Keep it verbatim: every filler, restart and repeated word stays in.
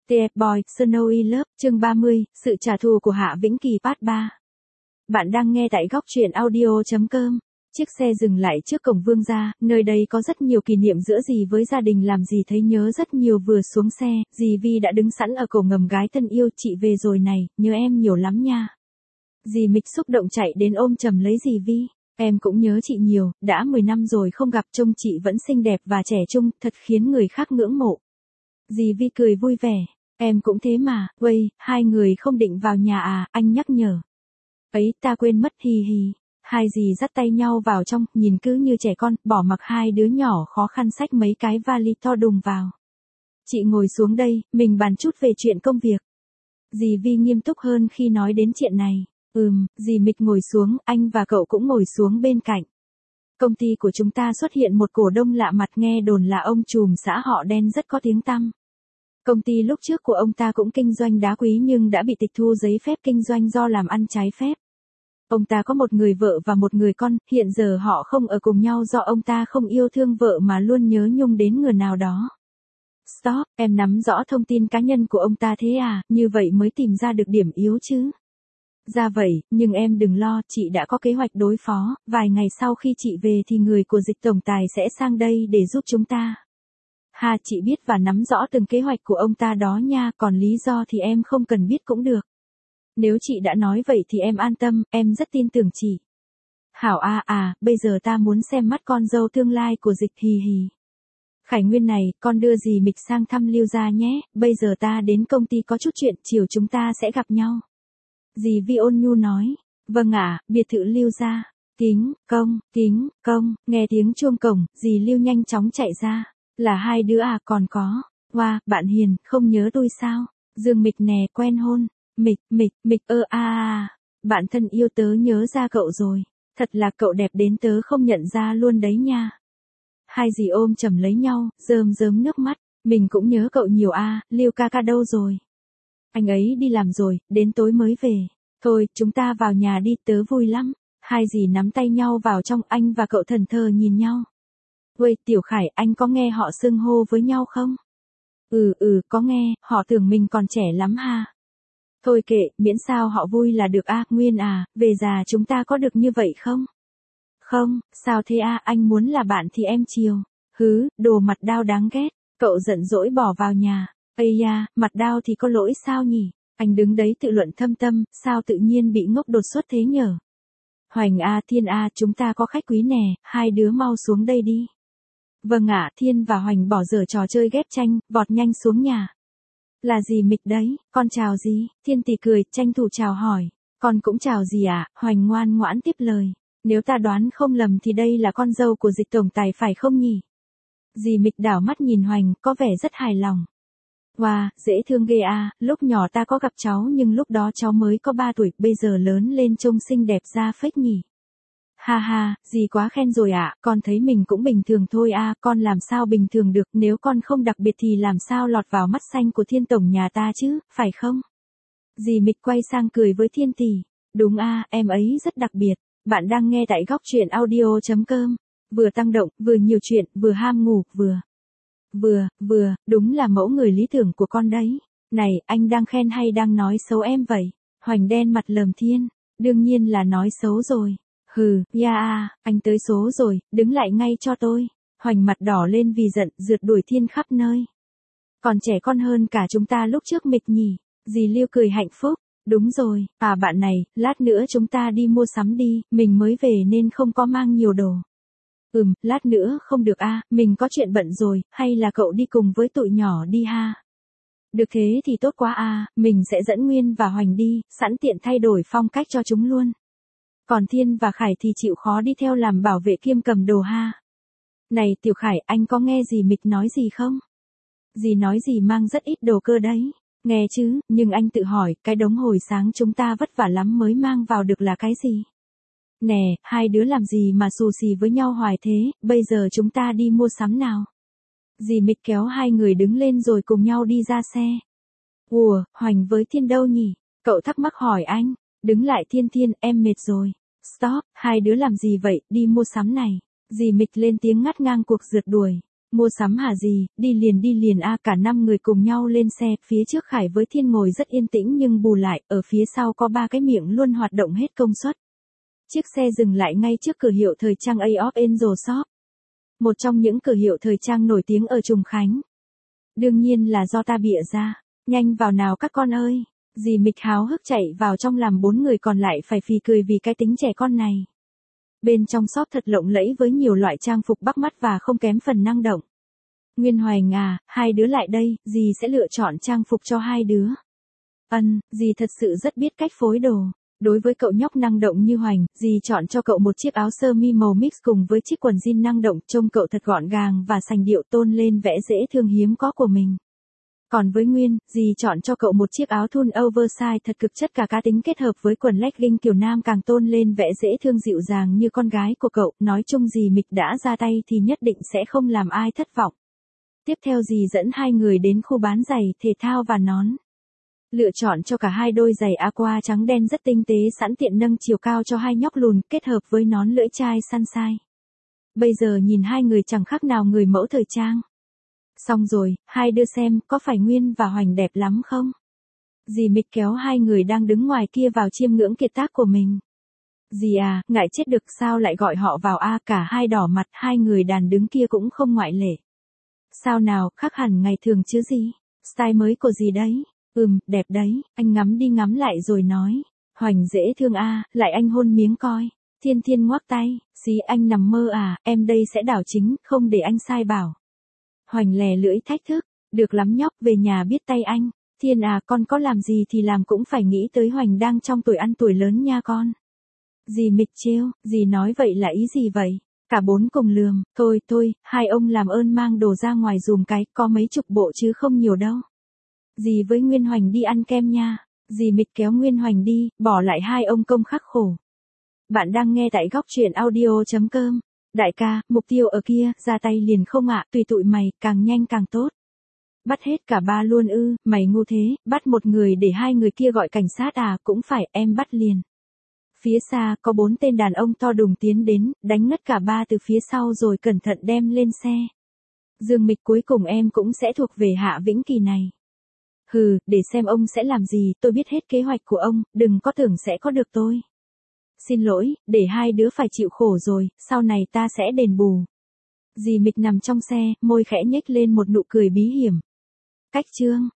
tê ép Boy, Snowy Love, chương ba mươi, sự trả thù của Hạ Vĩnh Kỳ part ba. Bạn đang nghe tại góc truyện audio.com. Chiếc xe dừng lại trước cổng Vương gia, nơi đây có rất nhiều kỷ niệm giữa dì với gia đình làm dì thấy nhớ rất nhiều. Vừa xuống xe, dì Vi đã đứng sẵn ở cổ ngầm gái thân yêu. Chị về rồi này, nhớ em nhiều lắm nha. Dì Mịch xúc động chạy đến ôm chầm lấy dì Vi. Em cũng nhớ chị nhiều, đã mười năm rồi không gặp, trông chị vẫn xinh đẹp và trẻ trung, thật khiến người khác ngưỡng mộ. Dì Vi cười vui vẻ. Em cũng thế mà, uầy, hai người không định vào nhà à, anh nhắc nhở. Ấy, ta quên mất, hì hì. Hai dì dắt tay nhau vào trong, nhìn cứ như trẻ con, bỏ mặc hai đứa nhỏ khó khăn xách mấy cái vali to đùng vào. Chị ngồi xuống đây, mình bàn chút về chuyện công việc. Dì Vi nghiêm túc hơn khi nói đến chuyện này. Ừm, dì Mịch ngồi xuống, anh và cậu cũng ngồi xuống bên cạnh. Công ty của chúng ta xuất hiện một cổ đông lạ mặt, nghe đồn là ông trùm xã họ đen rất có tiếng tăm. Công ty lúc trước của ông ta cũng kinh doanh đá quý nhưng đã bị tịch thu giấy phép kinh doanh do làm ăn trái phép. Ông ta có một người vợ và một người con, hiện giờ họ không ở cùng nhau do ông ta không yêu thương vợ mà luôn nhớ nhung đến người nào đó. Stop, em nắm rõ thông tin cá nhân của ông ta thế à, như vậy mới tìm ra được điểm yếu chứ. Ra vậy, nhưng em đừng lo, chị đã có kế hoạch đối phó, vài ngày sau khi chị về thì người của Dịch tổng tài sẽ sang đây để giúp chúng ta. Ha, chị biết và nắm rõ từng kế hoạch của ông ta đó nha, còn lý do thì em không cần biết cũng được. Nếu chị đã nói vậy thì em an tâm, em rất tin tưởng chị. Hảo a à, à, bây giờ ta muốn xem mắt con dâu tương lai của Dịch, hì hì. Khải Nguyên này, con đưa dì Mịch sang thăm Lưu gia nhé, bây giờ ta đến công ty có chút chuyện, chiều chúng ta sẽ gặp nhau. Dì Vi ôn nhu nói, vâng ạ, biệt thự Lưu gia. Kính, công, kính, công, nghe tiếng chuông cổng, dì Lưu nhanh chóng chạy ra. Là hai đứa à, còn có. Wow, bạn Hiền, không nhớ tôi sao? Dương Mịch nè, quen hôn. Mịch, Mịch, Mịch ơ a à. Bạn thân yêu, tớ nhớ ra cậu rồi. Thật là cậu đẹp đến tớ không nhận ra luôn đấy nha. Hai dì ôm chầm lấy nhau, rơm rớm nước mắt. Mình cũng nhớ cậu nhiều a à, Lưu ca ca đâu rồi? Anh ấy đi làm rồi, đến tối mới về. Thôi, chúng ta vào nhà đi, tớ vui lắm. Hai dì nắm tay nhau vào trong, anh và cậu thần thờ nhìn nhau. Uầy, Tiểu Khải, anh có nghe họ xưng hô với nhau không? Ừ ừ, có nghe, họ tưởng mình còn trẻ lắm ha. Thôi kệ, miễn sao họ vui là được a à, Nguyên à, về già chúng ta có được như vậy không? Không, sao thế a à, anh muốn là bạn thì em chiều. Hứ, đồ mặt đao đáng ghét, cậu giận dỗi bỏ vào nhà. Ây da, mặt đao thì có lỗi sao nhỉ? Anh đứng đấy tự luận thâm tâm, sao tự nhiên bị ngốc đột xuất thế nhở? Hoành a, Thiên a, chúng ta có khách quý nè, hai đứa mau xuống đây đi. Vâng ạ, Thiên và Hoành bỏ dở trò chơi ghép tranh, vọt nhanh xuống nhà. Là dì Mịch đấy, con chào dì, Thiên tỉ cười, tranh thủ chào hỏi. Con cũng chào dì ạ, à? Hoành ngoan ngoãn tiếp lời. Nếu ta đoán không lầm thì đây là con dâu của Dịch tổng tài phải không nhỉ? Dì Mịch đảo mắt nhìn Hoành, có vẻ rất hài lòng. Wow, dễ thương ghê à, lúc nhỏ ta có gặp cháu nhưng lúc đó cháu mới có ba tuổi, bây giờ lớn lên trông xinh đẹp ra phết nhỉ. Ha ha, dì quá khen rồi ạ, à, con thấy mình cũng bình thường thôi a, à, con làm sao bình thường được, nếu con không đặc biệt thì làm sao lọt vào mắt xanh của Thiên tổng nhà ta chứ, phải không? Dì Mịch quay sang cười với Thiên tỷ, đúng a, à, em ấy rất đặc biệt. Bạn đang nghe tại góc truyện audio.com, vừa tăng động, vừa nhiều chuyện, vừa ham ngủ, vừa, vừa, vừa, đúng là mẫu người lý tưởng của con đấy. Này, anh đang khen hay đang nói xấu em vậy? Hoành đen mặt lờm Thiên, đương nhiên là nói xấu rồi. Hừ, ya à, anh tới số rồi, đứng lại ngay cho tôi. Hoành mặt đỏ lên vì giận, rượt đuổi Thiên khắp nơi. Còn trẻ con hơn cả chúng ta lúc trước Mịch nhỉ? Dì Lưu cười hạnh phúc. Đúng rồi, à bạn này, lát nữa chúng ta đi mua sắm đi, mình mới về nên không có mang nhiều đồ. Ừm, lát nữa không được a, à, mình có chuyện bận rồi, hay là cậu đi cùng với tụi nhỏ đi ha? Được thế thì tốt quá à, mình sẽ dẫn Nguyên và Hoành đi, sẵn tiện thay đổi phong cách cho chúng luôn. Còn Thiên và Khải thì chịu khó đi theo làm bảo vệ kiêm cầm đồ ha. Này Tiểu Khải, anh có nghe dì Mịch nói gì không? Dì nói dì mang rất ít đồ cơ đấy. Nghe chứ, nhưng anh tự hỏi, cái đống hồi sáng chúng ta vất vả lắm mới mang vào được là cái gì? Nè, hai đứa làm gì mà xù xì với nhau hoài thế, bây giờ chúng ta đi mua sắm nào. Dì Mịch kéo hai người đứng lên rồi cùng nhau đi ra xe. Ủa, Hoành với Thiên đâu nhỉ? Cậu thắc mắc hỏi anh. Đứng lại Thiên Thiên, em mệt rồi. Stop, hai đứa làm gì vậy, đi mua sắm này. Dì Mịch lên tiếng ngắt ngang cuộc rượt đuổi. Mua sắm hả gì, đi liền đi liền a cả năm người cùng nhau lên xe, phía trước Khải với Thiên ngồi rất yên tĩnh nhưng bù lại, ở phía sau có ba cái miệng luôn hoạt động hết công suất. Chiếc xe dừng lại ngay trước cửa hiệu thời trang A of Angel Shop. Một trong những cửa hiệu thời trang nổi tiếng ở Trùng Khánh. Đương nhiên là do ta bịa ra. Nhanh vào nào các con ơi. Dì Mịch háo hức chạy vào trong làm bốn người còn lại phải phì cười vì cái tính trẻ con này. Bên trong shop thật lộng lẫy với nhiều loại trang phục bắt mắt và không kém phần năng động. Nguyên Hoành à, hai đứa lại đây, dì sẽ lựa chọn trang phục cho hai đứa. Ân, dì thật sự rất biết cách phối đồ. Đối với cậu nhóc năng động như Hoành, dì chọn cho cậu một chiếc áo sơ mi màu mix cùng với chiếc quần jean năng động, trông cậu thật gọn gàng và sành điệu tôn lên vẻ dễ thương hiếm có của mình. Còn với Nguyên, dì chọn cho cậu một chiếc áo thun oversize thật cực chất cả cá tính kết hợp với quần legging kiểu nam càng tôn lên vẻ dễ thương dịu dàng như con gái của cậu. Nói chung dì Mịch đã ra tay thì nhất định sẽ không làm ai thất vọng. Tiếp theo dì dẫn hai người đến khu bán giày, thể thao và nón. Lựa chọn cho cả hai đôi giày aqua trắng đen rất tinh tế sẵn tiện nâng chiều cao cho hai nhóc lùn kết hợp với nón lưỡi chai sunshine. Bây giờ nhìn hai người chẳng khác nào người mẫu thời trang. Xong rồi, hai đứa xem có phải Nguyên và Hoành đẹp lắm không? Dì Mịch kéo hai người đang đứng ngoài kia vào chiêm ngưỡng kiệt tác của mình. Dì à, ngại chết được sao lại gọi họ vào a cả hai đỏ mặt hai người đàn đứng kia cũng không ngoại lệ. Sao nào, khác hẳn ngày thường chứ gì? Style mới của dì đấy. Ừm, đẹp đấy, anh ngắm đi ngắm lại rồi nói. Hoành dễ thương a, lại anh hôn miếng coi. Thiên Thiên ngoắc tay, xí anh nằm mơ à, em đây sẽ đảo chính, không để anh sai bảo. Hoành lè lưỡi thách thức, được lắm nhóc, về nhà biết tay anh. Thiên à, con có làm gì thì làm cũng phải nghĩ tới Hoành đang trong tuổi ăn tuổi lớn nha con. Dì Mịch trêu, dì nói vậy là ý gì vậy? Cả bốn cùng lườm, thôi thôi, hai ông làm ơn mang đồ ra ngoài dùm cái, có mấy chục bộ chứ không nhiều đâu. Dì với Nguyên Hoành đi ăn kem nha. Dì Mịch kéo Nguyên Hoành đi, bỏ lại hai ông công khắc khổ. Bạn đang nghe tại góc truyện audio chấm com. Đại ca, mục tiêu ở kia, ra tay liền không ạ, tùy tụi mày, càng nhanh càng tốt. Bắt hết cả ba luôn ư, mày ngu thế, bắt một người để hai người kia gọi cảnh sát à, cũng phải, em bắt liền. Phía xa, có bốn tên đàn ông to đùng tiến đến, đánh ngất cả ba từ phía sau rồi cẩn thận đem lên xe. Dương Mịch cuối cùng em cũng sẽ thuộc về Hạ Vĩnh Kỳ này. Hừ, để xem ông sẽ làm gì, tôi biết hết kế hoạch của ông, đừng có tưởng sẽ có được tôi. Xin lỗi, để hai đứa phải chịu khổ rồi, sau này ta sẽ đền bù. Dì Mịch nằm trong xe, môi khẽ nhếch lên một nụ cười bí hiểm. Cách chương.